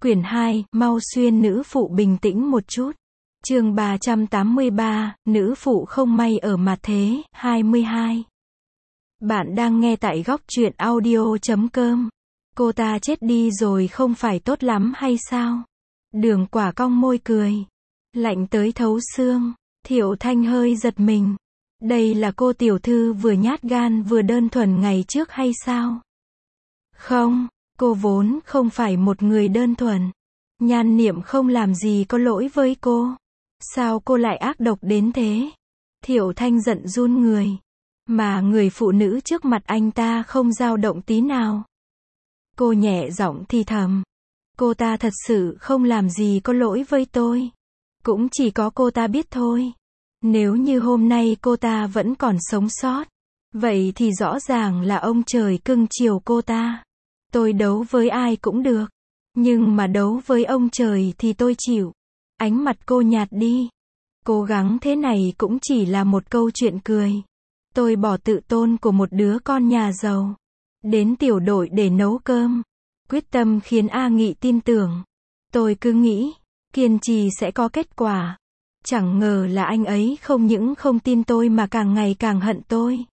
Quyển 2, mau xuyên nữ phụ bình tĩnh một chút. Chương 383, nữ phụ không may ở mặt thế, 22. Bạn đang nghe tại góc truyện audio.com. Cô ta chết đi rồi không phải tốt lắm hay sao? Đường Quả cong môi cười. Lạnh tới thấu xương. Thiệu Thanh hơi giật mình. Đây là cô tiểu thư vừa nhát gan vừa đơn thuần ngày trước hay sao? Không, cô vốn không phải một người đơn thuần. Nhan Niệm không làm gì có lỗi với cô. Sao cô lại ác độc đến thế? Thiệu Thanh giận run người. Mà người phụ nữ trước mặt anh ta không dao động tí nào. Cô nhẹ giọng thì thầm. Cô ta thật sự không làm gì có lỗi với tôi. Cũng chỉ có cô ta biết thôi. Nếu như hôm nay cô ta vẫn còn sống sót, vậy thì rõ ràng là ông trời cưng chiều cô ta. Tôi đấu với ai cũng được. Nhưng mà đấu với ông trời thì tôi chịu. Ánh mặt cô nhạt đi. Cố gắng thế này cũng chỉ là một câu chuyện cười. Tôi bỏ tự tôn của một đứa con nhà giàu đến tiểu đội để nấu cơm. Quyết tâm khiến A Nghị tin tưởng. Tôi cứ nghĩ, kiên trì sẽ có kết quả. Chẳng ngờ là anh ấy không những không tin tôi mà càng ngày càng hận tôi.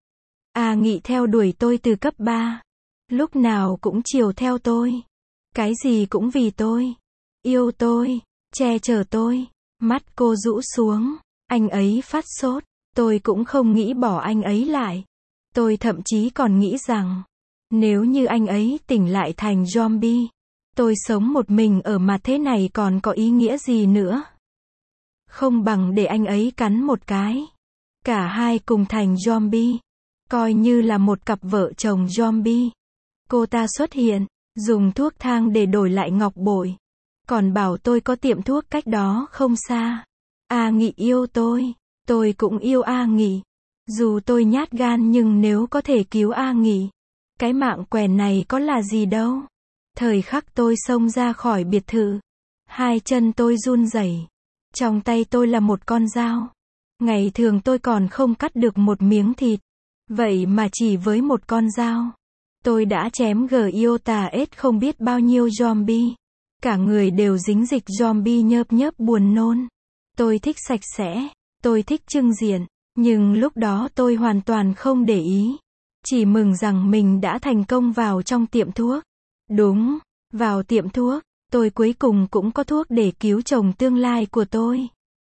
A Nghị theo đuổi tôi từ cấp 3. Lúc nào cũng chiều theo tôi. Cái gì cũng vì tôi. Yêu tôi, che chở tôi. Mắt cô rũ xuống. Anh ấy phát sốt. Tôi cũng không nghĩ bỏ anh ấy lại. Tôi thậm chí còn nghĩ rằng, nếu như anh ấy tỉnh lại thành zombie, tôi sống một mình ở mặt thế này còn có ý nghĩa gì nữa. Không bằng để anh ấy cắn một cái. Cả hai cùng thành zombie. Coi như là một cặp vợ chồng zombie. Cô ta xuất hiện, dùng thuốc thang để đổi lại ngọc bội. Còn bảo tôi có tiệm thuốc cách đó không xa. A Nghị yêu tôi cũng yêu A Nghị. Dù tôi nhát gan nhưng nếu có thể cứu A Nghị, cái mạng quèn này có là gì đâu. Thời khắc tôi xông ra khỏi biệt thự, hai chân tôi run rẩy. Trong tay tôi là một con dao. Ngày thường tôi còn không cắt được một miếng thịt. Vậy mà chỉ với một con dao, tôi đã chém Giota S không biết bao nhiêu zombie. Cả người đều dính dịch zombie nhớp nhớp buồn nôn. Tôi thích sạch sẽ. Tôi thích trưng diện. Nhưng lúc đó tôi hoàn toàn không để ý. Chỉ mừng rằng mình đã thành công vào trong tiệm thuốc. Đúng, vào tiệm thuốc, tôi cuối cùng cũng có thuốc để cứu chồng tương lai của tôi.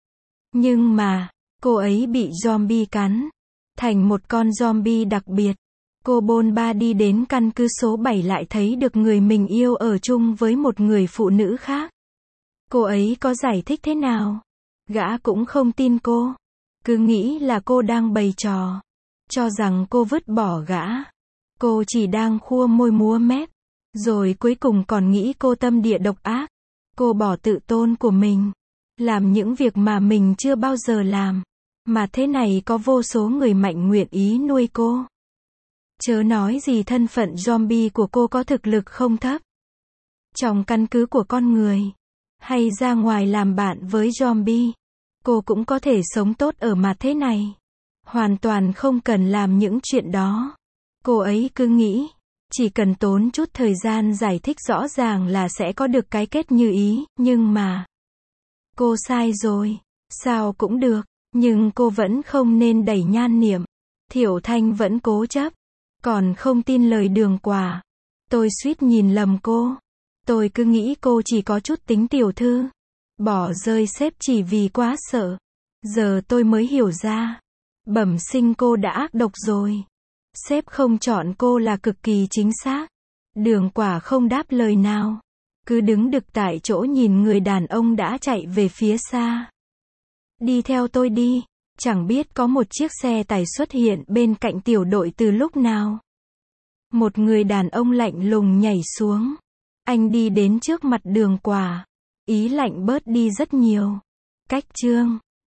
Nhưng mà, cô ấy bị zombie cắn. Thành một con zombie đặc biệt. Cô bôn ba đi đến căn cứ số 7 lại thấy được người mình yêu ở chung với một người phụ nữ khác. Cô ấy có giải thích thế nào? Gã cũng không tin cô. Cứ nghĩ là cô đang bày trò. Cho rằng cô vứt bỏ gã. Cô chỉ đang khua môi múa mép. Rồi cuối cùng còn nghĩ cô tâm địa độc ác. Cô bỏ tự tôn của mình. Làm những việc mà mình chưa bao giờ làm. Mà thế này có vô số người mạnh nguyện ý nuôi cô. Chớ nói gì thân phận zombie của cô có thực lực không thấp. Trong căn cứ của con người. Hay ra ngoài làm bạn với zombie. Cô cũng có thể sống tốt ở mặt thế này. Hoàn toàn không cần làm những chuyện đó. Cô ấy cứ nghĩ, chỉ cần tốn chút thời gian giải thích rõ ràng là sẽ có được cái kết như ý, nhưng mà cô sai rồi. Sao cũng được, nhưng cô vẫn không nên đẩy Nhan Niệm. Thiệu Thanh vẫn cố chấp, còn không tin lời Đường Quả. Tôi suýt nhìn lầm cô. Tôi cứ nghĩ cô chỉ có chút tính tiểu thư. Bỏ rơi sếp chỉ vì quá sợ. Giờ tôi mới hiểu ra. Bẩm sinh cô đã ác độc rồi. Sếp không chọn cô là cực kỳ chính xác. Đường Quả không đáp lời nào. Cứ đứng đực tại chỗ nhìn người đàn ông đã chạy về phía xa. Đi theo tôi đi. Chẳng biết có một chiếc xe tải xuất hiện bên cạnh tiểu đội từ lúc nào. Một người đàn ông lạnh lùng nhảy xuống. Anh đi đến trước mặt Đường Quả. Ý lạnh bớt đi rất nhiều. Cách chương